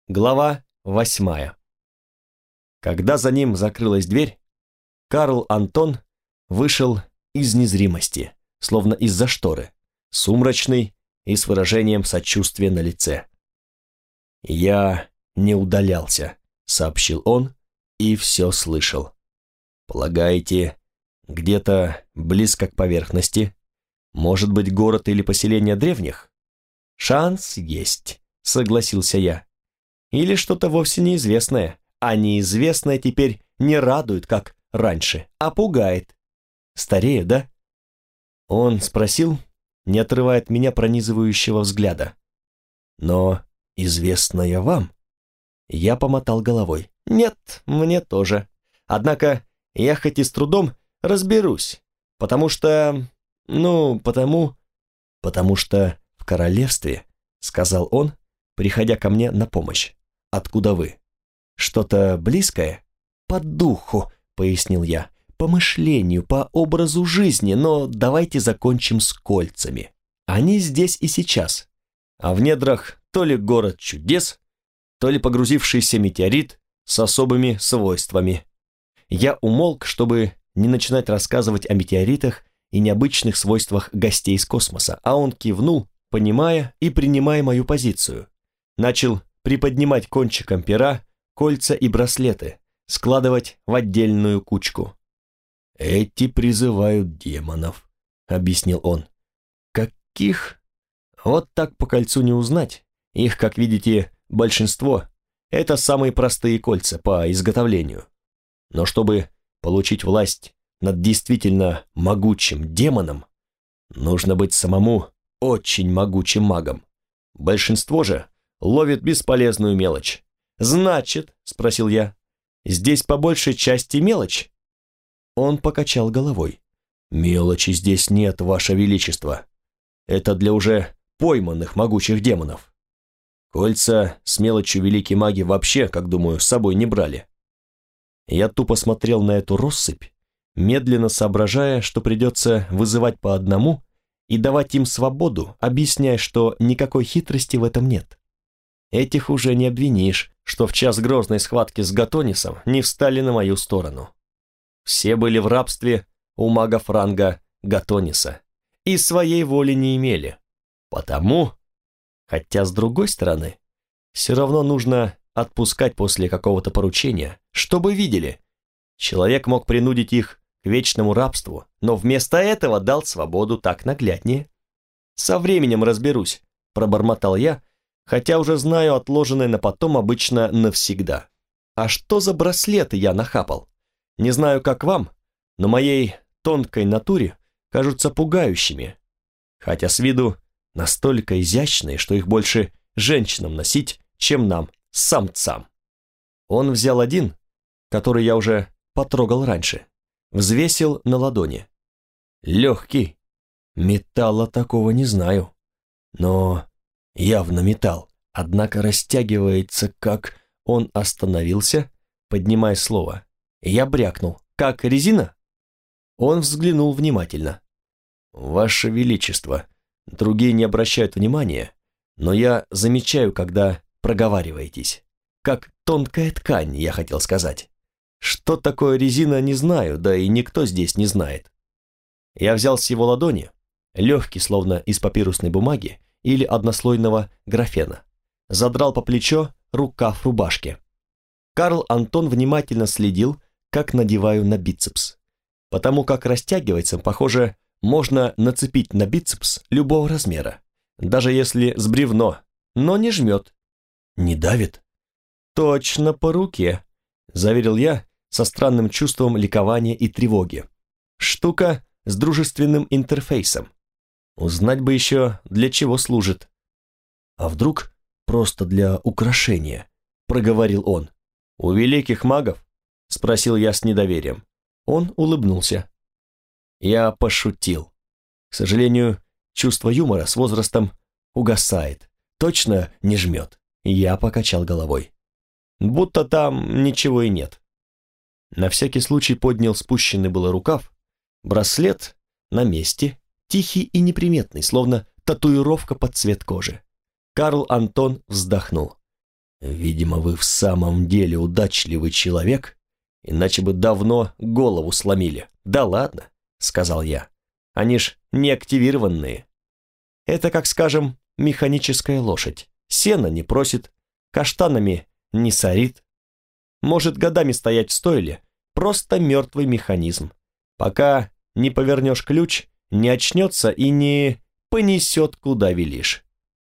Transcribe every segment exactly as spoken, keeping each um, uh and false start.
Глава восьмая. Когда за ним закрылась дверь, Карл Антон вышел из незримости, словно из-за шторы, сумрачный и с выражением сочувствия на лице. «Я не удалялся», — сообщил он, и все слышал. «Полагаете, где-то близко к поверхности? Может быть, город или поселение древних?» «Шанс есть», — согласился я. «Или что-то вовсе неизвестное, а неизвестное теперь не радует, как раньше, а пугает. Старею, да?» Он спросил, не отрывая от меня пронизывающего взгляда. «Но известное вам?» Я помотал головой. «Нет, мне тоже. Однако я хоть и с трудом разберусь, потому что... ну, потому... потому что в королевстве, — сказал он, приходя ко мне на помощь. — Откуда вы? Что-то близкое? По духу, — пояснил я, — по мышлению, по образу жизни, но давайте закончим с кольцами. Они здесь и сейчас, а в недрах то ли город чудес, то ли погрузившийся метеорит с особыми свойствами. Я умолк, чтобы не начинать рассказывать о метеоритах и необычных свойствах гостей из космоса, а он кивнул, понимая и принимая мою позицию. Начал приподнимать кончиком пера кольца и браслеты, складывать в отдельную кучку. «Эти призывают демонов», — объяснил он. «Каких? Вот так по кольцу не узнать. Их, как видите, большинство. Это самые простые кольца по изготовлению. Но чтобы получить власть над действительно могучим демоном, нужно быть самому очень могучим магом. Большинство же ловит бесполезную мелочь. «Значит, — спросил я, — здесь по большей части мелочь?» Он покачал головой. «Мелочи здесь нет, Ваше Величество. Это для уже пойманных могучих демонов. Кольца с мелочью великие маги вообще, как думаю, с собой не брали». Я тупо смотрел на эту россыпь, медленно соображая, что придется вызывать по одному и давать им свободу, объясняя, что никакой хитрости в этом нет. Этих уже не обвинишь, что в час грозной схватки с Гатонисом не встали на мою сторону. Все были в рабстве у магов ранга Гатониса и своей воли не имели. Потому, хотя с другой стороны, все равно нужно отпускать после какого-то поручения, чтобы видели. Человек мог принудить их к вечному рабству, но вместо этого дал свободу так нагляднее. «Со временем разберусь», — пробормотал я, хотя уже знаю отложенное на потом обычно навсегда. А что за браслеты я нахапал? Не знаю, как вам, но моей тонкой натуре кажутся пугающими, хотя с виду настолько изящные, что их больше женщинам носить, чем нам, самцам. Он взял один, который я уже потрогал раньше, взвесил на ладони. Легкий, металла такого не знаю, но явно металл, однако растягивается, как... Он остановился, поднимая слово. Я брякнул. «Как резина?» Он взглянул внимательно. «Ваше Величество, другие не обращают внимания, но я замечаю, когда проговариваетесь. Как тонкая ткань, я хотел сказать. Что такое резина, не знаю, да и никто здесь не знает». Я взял с его ладони, легкий, словно из папирусной бумаги или однослойного графена, задрал по плечо рукав рубашки. Карл Антон внимательно следил, как надеваю на бицепс. Потому как растягивается, похоже, можно нацепить на бицепс любого размера, даже если с бревно, но не жмет. «Не давит?» «Точно по руке», — заверил я со странным чувством ликования и тревоги. «Штука с дружественным интерфейсом. Узнать бы еще, для чего служит». «А вдруг просто для украшения?» — проговорил он. «У великих магов?» — спросил я с недоверием. Он улыбнулся. Я пошутил. К сожалению, чувство юмора с возрастом угасает. Точно не жмет. Я покачал головой. Будто там ничего и нет. На всякий случай поднял спущенный было рукав. Браслет на месте, тихий и неприметный, словно татуировка под цвет кожи. Карл Антон вздохнул. Видимо, вы в самом деле удачливый человек, иначе бы давно голову сломили. Да ладно, сказал я. Они ж не активированные. Это, как скажем, механическая лошадь. Сена не просит, каштанами не сорит. Может годами стоять в стойле, просто мертвый механизм. Пока не повернешь ключ, не очнется и не понесет, куда велишь.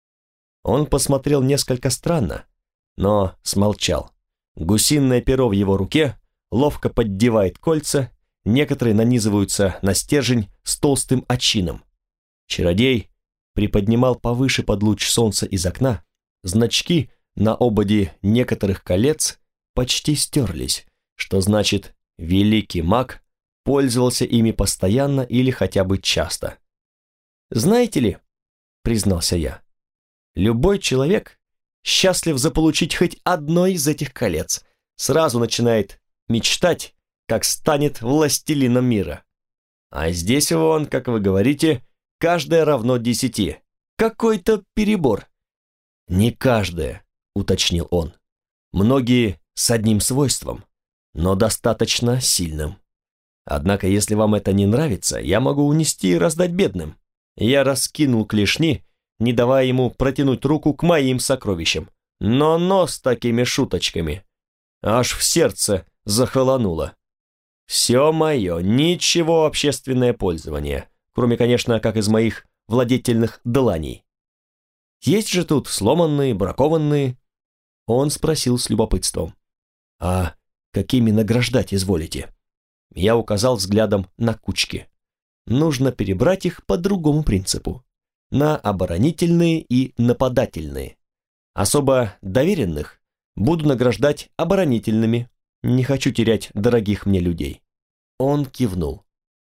Он посмотрел несколько странно, но смолчал. Гусиное перо в его руке ловко поддевает кольца, некоторые нанизываются на стержень с толстым очином. Чародей приподнимал повыше под луч солнца из окна, значки на ободе некоторых колец почти стерлись, что значит, великий маг пользовался ими постоянно или хотя бы часто. «Знаете ли, — признался я, — любой человек счастлив заполучить хоть одно из этих колец, сразу начинает мечтать, как станет властелином мира. А здесь вон, как вы говорите, каждое равно десяти. Какой-то перебор». «Не каждое», — уточнил он. «Многие с одним свойством, но достаточно сильным. Однако, если вам это не нравится, я могу унести и раздать бедным». Я раскинул клешни, не давая ему протянуть руку к моим сокровищам. Но-но с такими шуточками. Аж в сердце захолонуло. Все мое, ничего общественное пользование, кроме, конечно, как из моих владетельных дланей. Есть же тут сломанные, бракованные. Он спросил с любопытством. «А какими награждать изволите?» Я указал взглядом на кучки. Нужно перебрать их по другому принципу. На оборонительные и нападательные. Особо доверенных буду награждать оборонительными. Не хочу терять дорогих мне людей. Он кивнул.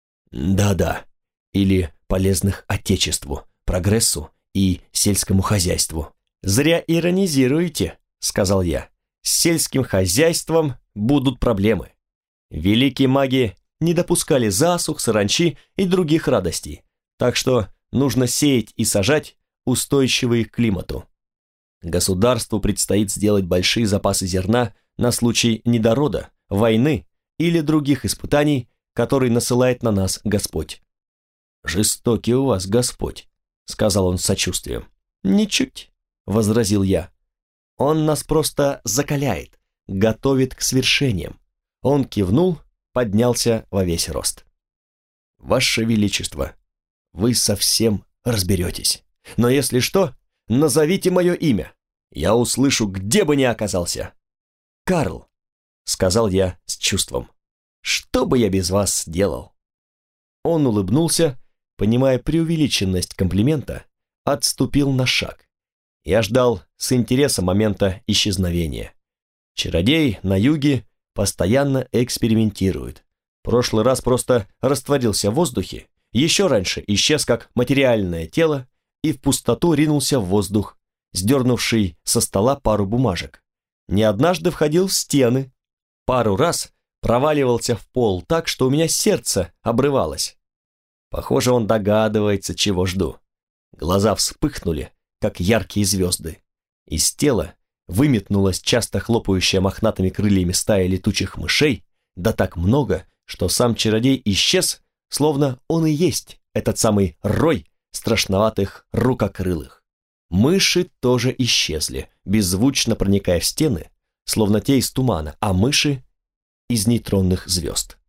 Да-да, или полезных отечеству, прогрессу и сельскому хозяйству. Зря иронизируете, сказал я. С сельским хозяйством будут проблемы. Великие маги не допускали засух, саранчи и других радостей, так что нужно сеять и сажать устойчивые к климату. Государству предстоит сделать большие запасы зерна на случай недорода, войны или других испытаний, которые насылает на нас Господь. «Жестокий у вас Господь», — сказал он с сочувствием. «Ничуть», — возразил я. «Он нас просто закаляет, готовит к свершениям». Он кивнул, поднялся во весь рост. «Ваше Величество, вы совсем разберетесь. Но если что, назовите мое имя. Я услышу, где бы ни оказался». «Карл», — сказал я с чувством, — «что бы я без вас делал?» Он улыбнулся, понимая преувеличенность комплимента, отступил на шаг. Я ждал с интереса момента исчезновения. Чародей на юге постоянно экспериментирует. Прошлый раз просто растворился в воздухе, еще раньше исчез как материальное тело и в пустоту ринулся в воздух, сдернувший со стола пару бумажек. Не однажды входил в стены, пару раз проваливался в пол так, что у меня сердце обрывалось. Похоже, он догадывается, чего жду. Глаза вспыхнули, как яркие звезды. Из тела выметнулась часто хлопающая мохнатыми крыльями стая летучих мышей, да так много, что сам чародей исчез, словно он и есть этот самый рой страшноватых рукокрылых. Мыши тоже исчезли, беззвучно проникая в стены, словно те из тумана, а мыши — из нейтронных звезд.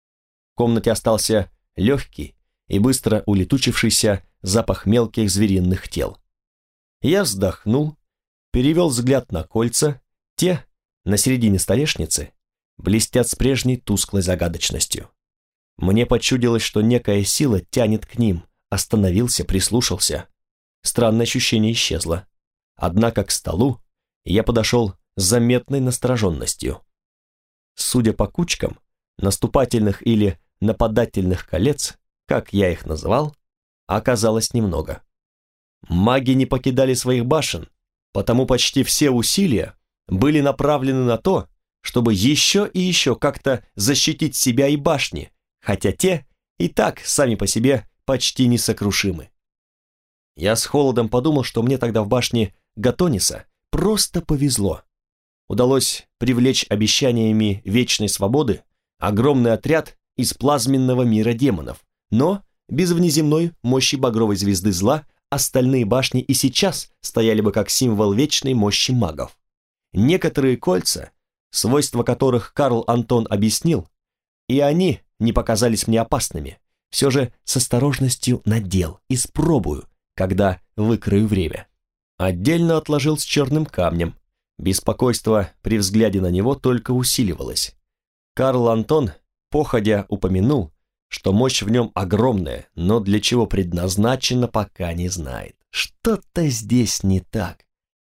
В комнате остался легкий и быстро улетучившийся запах мелких звериных тел. Я вздохнул, перевел взгляд на кольца, те, на середине столешницы, блестят с прежней тусклой загадочностью. Мне почудилось, что некая сила тянет к ним, остановился, прислушался. Странное ощущение исчезло. Однако к столу я подошел с заметной настороженностью. Судя по кучкам, наступательных или нападательных колец, как я их называл, оказалось немного. Маги не покидали своих башен, потому почти все усилия были направлены на то, чтобы еще и еще как-то защитить себя и башни, хотя те и так сами по себе почти несокрушимы. Я с холодом подумал, что мне тогда в башне Гатониса просто повезло. Удалось привлечь обещаниями вечной свободы огромный отряд из плазменного мира демонов, но без внеземной мощи багровой звезды зла остальные башни и сейчас стояли бы как символ вечной мощи магов. Некоторые кольца, свойства которых Карл Антон объяснил, и они не показались мне опасными, все же с осторожностью надел, испробую, когда выкрою время. Отдельно отложил с черным камнем. Беспокойство при взгляде на него только усиливалось. Карл Антон, походя, упомянул, что мощь в нем огромная, но для чего предназначена, пока не знает. Что-то здесь не так.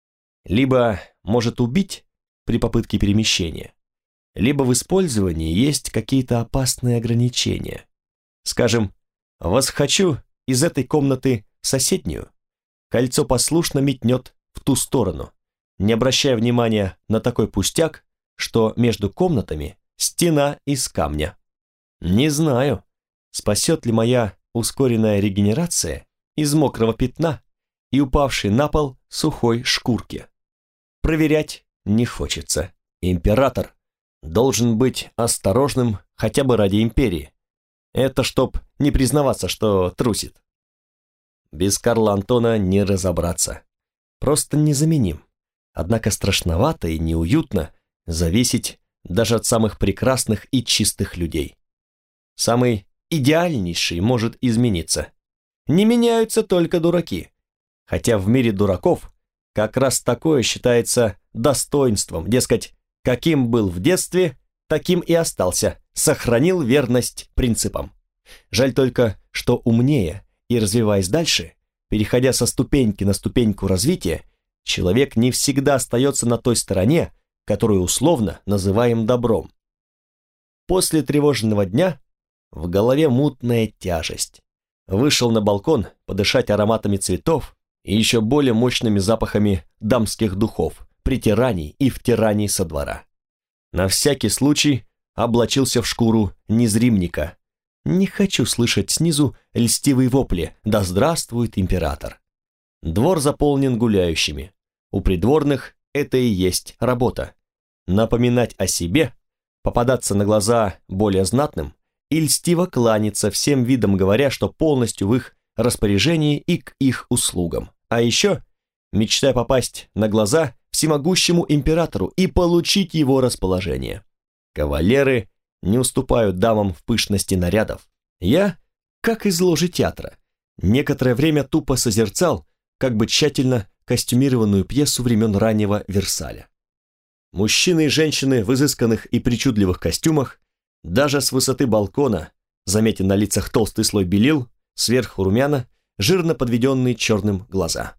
Либо может убить при попытке перемещения, либо в использовании есть какие-то опасные ограничения. Скажем, восхочу из этой комнаты в соседнюю, кольцо послушно метнет в ту сторону, не обращая внимания на такой пустяк, что между комнатами стена из камня. Не знаю, спасет ли моя ускоренная регенерация из мокрого пятна и упавшей на пол сухой шкурки. Проверять не хочется. Император должен быть осторожным хотя бы ради империи. Это чтоб не признаваться, что трусит. Без Карла Антона не разобраться. Просто незаменим. Однако страшновато и неуютно зависеть даже от самых прекрасных и чистых людей. Самый идеальнейший может измениться. Не меняются только дураки. Хотя в мире дураков как раз такое считается достоинством, дескать, каким был в детстве, таким и остался, сохранил верность принципам. Жаль только, что умнее и развиваясь дальше, переходя со ступеньки на ступеньку развития, человек не всегда остается на той стороне, которую условно называем добром. После тревожного дня в голове мутная тяжесть. Вышел на балкон подышать ароматами цветов и еще более мощными запахами дамских духов, притираний и втираний со двора. На всякий случай облачился в шкуру незримника. Не хочу слышать снизу льстивые вопли «Да здравствует император!». Двор заполнен гуляющими. У придворных это и есть работа. Напоминать о себе, попадаться на глаза более знатным и льстиво кланяться всем видом, говоря, что полностью в их распоряжении и к их услугам. А еще мечтая попасть на глаза всемогущему императору и получить его расположение. Кавалеры не уступают дамам в пышности нарядов. Я, как из ложи театра, некоторое время тупо созерцал, как бы тщательно костюмированную пьесу времен раннего Версаля. Мужчины и женщины в изысканных и причудливых костюмах, даже с высоты балкона, заметен на лицах толстый слой белил, сверху румяна, жирно подведенные черным глаза.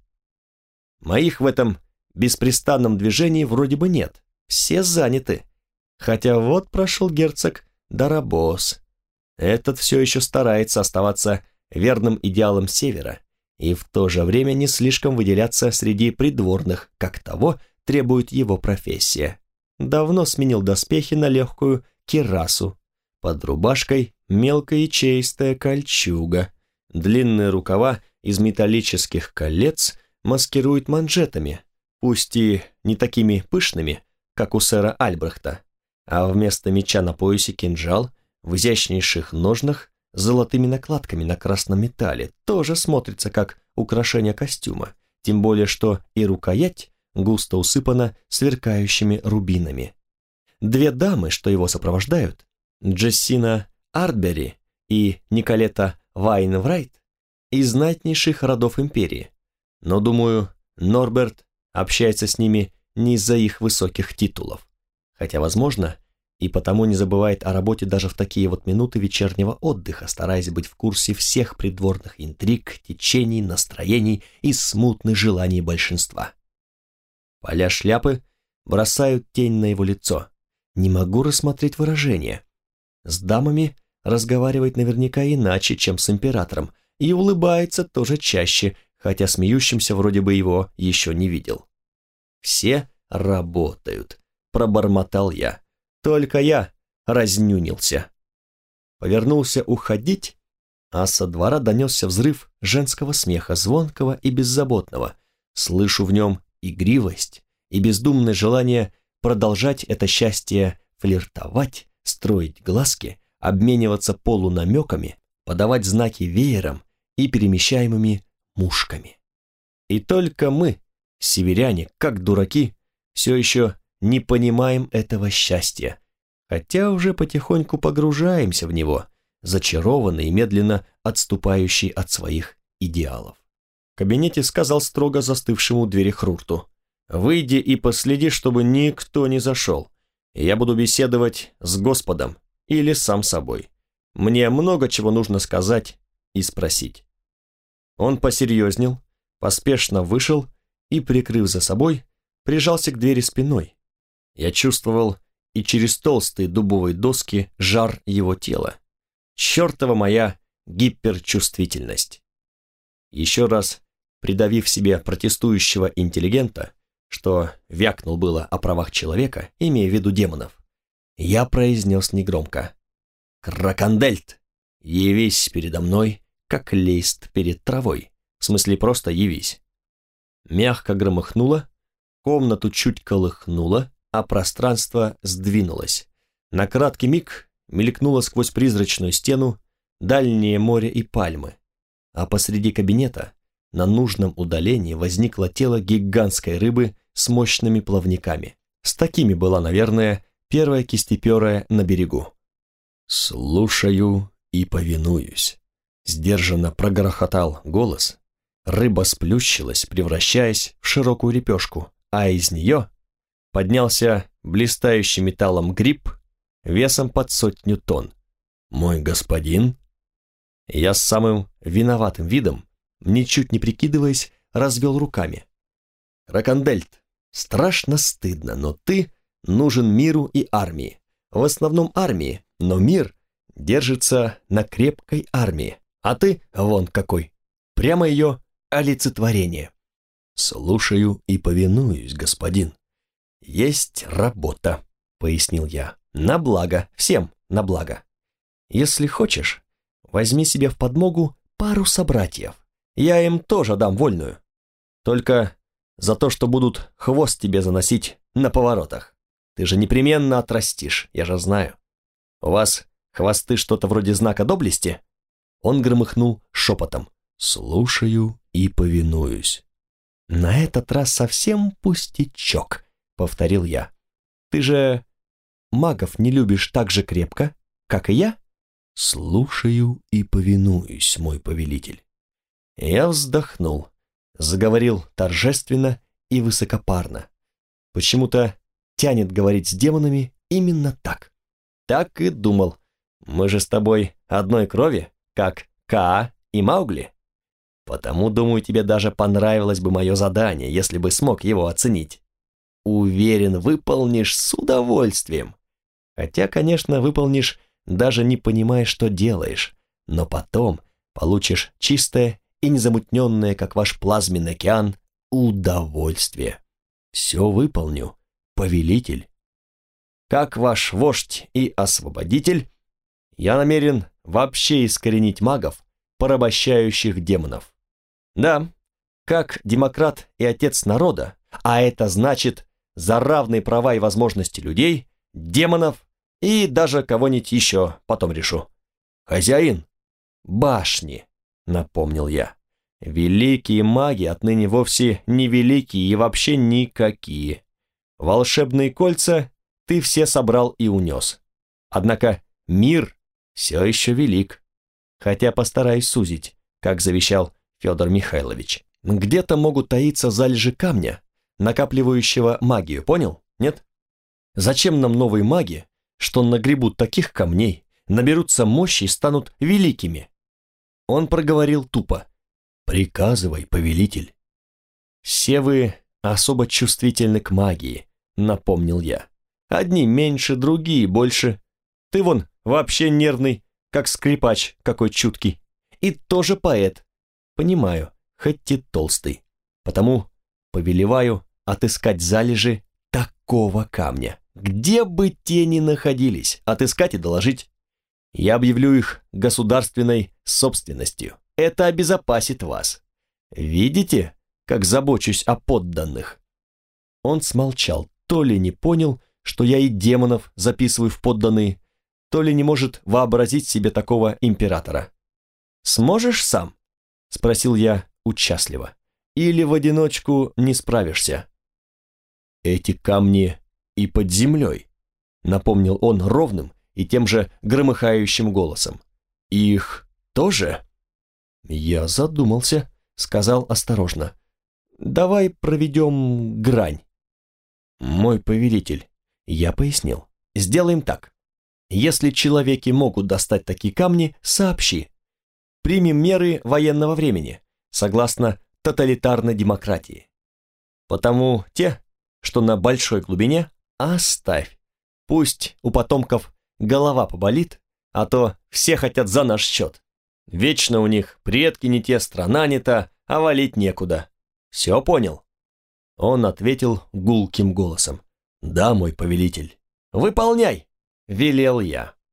Моих в этом беспрестанном движении вроде бы нет, все заняты. Хотя вот прошел герцог Дарабос. Этот все еще старается оставаться верным идеалам Севера и в то же время не слишком выделяться среди придворных, как того требует его профессия. Давно сменил доспехи на легкую кирасу. Под рубашкой мелкая ячеистая кольчуга. Длинные рукава из металлических колец маскируют манжетами, пусть и не такими пышными, как у сэра Альбрехта, а вместо меча на поясе кинжал в изящнейших ножнах с золотыми накладками на красном металле тоже смотрится как украшение костюма, тем более что и рукоять густо усыпана сверкающими рубинами. Две дамы, что его сопровождают, Джессина Артбери и Николета Вайнврайт, из знатнейших родов империи, но, думаю, Норберт общается с ними не из-за их высоких титулов, хотя, возможно, и потому не забывает о работе даже в такие вот минуты вечернего отдыха, стараясь быть в курсе всех придворных интриг, течений, настроений и смутных желаний большинства. Поля шляпы бросают тень на его лицо. Не могу рассмотреть выражение. С дамами разговаривает наверняка иначе, чем с императором, и улыбается тоже чаще, хотя смеющимся вроде бы его еще не видел. «Все работают», — пробормотал я. Только я разнюнился. Повернулся уходить, а со двора донесся взрыв женского смеха, звонкого и беззаботного. Слышу в нем игривость, и бездумное желание продолжать это счастье, флиртовать, строить глазки, обмениваться полунамеками, подавать знаки веером и перемещаемыми мушками. И только мы, северяне, как дураки, все еще не понимаем этого счастья, хотя уже потихоньку погружаемся в него, зачарованный и медленно отступающий от своих идеалов. В кабинете сказал строго застывшему у двери Хрурту: «Выйди и последи, чтобы никто не зашел. Я буду беседовать с Господом или сам собой. Мне много чего нужно сказать и спросить». Он посерьезнел, поспешно вышел и, прикрыв за собой, прижался к двери спиной. Я чувствовал и через толстые дубовые доски жар его тела. Чертова моя гиперчувствительность. Еще раз придавив себе протестующего интеллигента, что вякнул было о правах человека, имея в виду демонов, я произнес негромко: «Кракандельт, явись передо мной, как лист перед травой, в смысле просто явись». Мягко громыхнуло, комнату чуть колыхнуло, а пространство сдвинулось. На краткий миг мелькнуло сквозь призрачную стену дальнее море и пальмы, а посреди кабинета на нужном удалении возникло тело гигантской рыбы с мощными плавниками. С такими была, наверное, первая кистеперая на берегу. «Слушаю и повинуюсь», — сдержанно прогрохотал голос. Рыба сплющилась, превращаясь в широкую лепешку, а из нее поднялся блистающий металлом гриб весом под сотню тонн. «Мой господин?» Я с самым виноватым видом, ничуть не прикидываясь, развел руками. «Кракандельт, страшно стыдно, но ты нужен миру и армии. В основном армии, но мир держится на крепкой армии, а ты вон какой, прямо ее олицетворение». «Слушаю и повинуюсь, господин». «Есть работа», — пояснил я, — «на благо, всем на благо. Если хочешь, возьми себе в подмогу пару собратьев, я им тоже дам вольную. Только за то, что будут хвост тебе заносить на поворотах. Ты же непременно отрастишь, я же знаю. У вас хвосты что-то вроде знака доблести?» Он громыхнул шепотом: «Слушаю и повинуюсь». «На этот раз совсем пустячок», — повторил я. «Ты же магов не любишь так же крепко, как и я?» «Слушаю и повинуюсь, мой повелитель». Я вздохнул, заговорил торжественно и высокопарно. Почему-то тянет говорить с демонами именно так. Так и думал. Мы же с тобой одной крови, как Каа и Маугли. Потому, думаю, тебе даже понравилось бы мое задание, если бы смог его оценить. Уверен, выполнишь с удовольствием. Хотя, конечно, выполнишь, даже не понимая, что делаешь, но потом получишь чистое и незамутненное, как ваш плазменный океан, удовольствие. Все выполню, повелитель. Как ваш вождь и освободитель, я намерен вообще искоренить магов, порабощающих демонов. Да, как демократ и отец народа, а это значит за равные права и возможности людей, демонов и даже кого-нибудь еще потом решу. Хозяин башни, напомнил я. Великие маги отныне вовсе не великие и вообще никакие. Волшебные кольца ты все собрал и унес. Однако мир все еще велик, хотя постараюсь сузить, как завещал Федор Михайлович. Где-то могут таиться залежи камня, накапливающего магию, понял? Нет? Зачем нам новые маги, что нагребут таких камней, наберутся мощи и станут великими? Он проговорил тупо: «Приказывай, повелитель». «Все вы особо чувствительны к магии», — напомнил я. «Одни меньше, другие больше. Ты вон вообще нервный, как скрипач какой чуткий. И тоже поэт. Понимаю, хоть и толстый. Потому повелеваю отыскать залежи такого камня. Где бы те ни находились, отыскать и доложить. Я объявлю их государственной собственностью. Это обезопасит вас. Видите, как забочусь о подданных?» Он смолчал, то ли не понял, что я и демонов записываю в подданные, то ли не может вообразить себе такого императора. «Сможешь сам?» — спросил я участливо. «Или в одиночку не справишься?» «Эти камни и под землей», — напомнил он ровным и тем же громыхающим голосом. «Их тоже?» Я задумался, сказал осторожно. «Давай проведем грань». «Мой повелитель», — я пояснил, — «сделаем так. Если человеки могут достать такие камни, сообщи. Примем меры военного времени, согласно тоталитарной демократии. Потому те, что на большой глубине, оставь. Пусть у потомков голова поболит, а то все хотят за наш счет. Вечно у них предки не те, страна не та, а валить некуда. Все понял?» Он ответил гулким голосом. «Да, мой повелитель». «Выполняй!» — велел я.